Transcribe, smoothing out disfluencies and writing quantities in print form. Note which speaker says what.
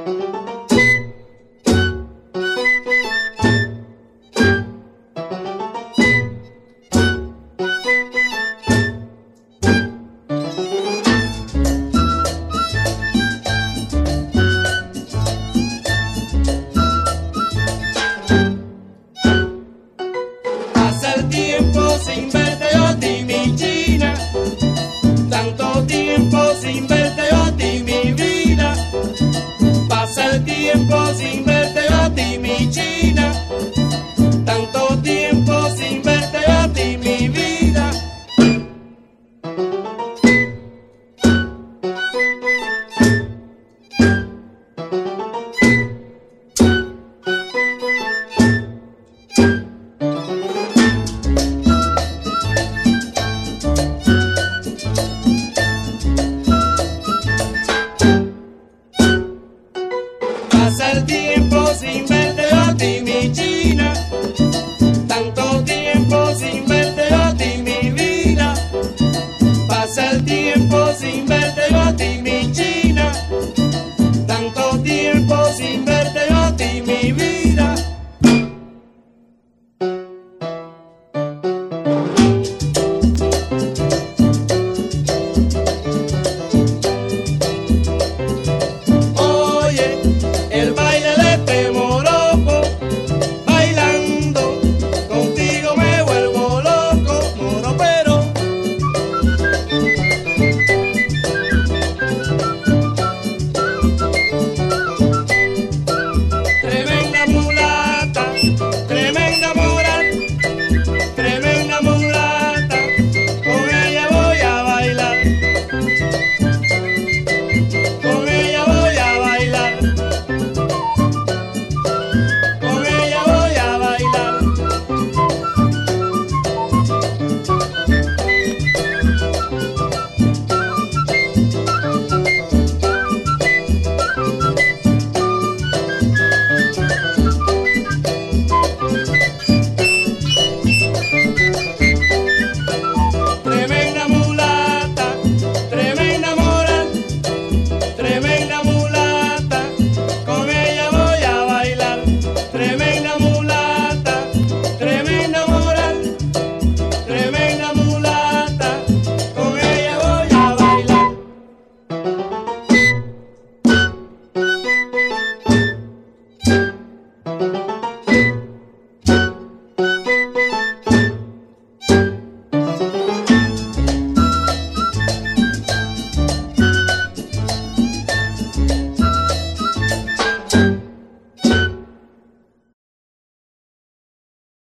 Speaker 1: Pasa el tiempo sin verte yo a ti, mi China. Tanto tiempo sin verte yo a ti, mi vida. Pasa el tiempo sin verte yo a ti, mi China. Tanto tiempo sin verte yo a ti, mi vida. Pasa el tiempo sin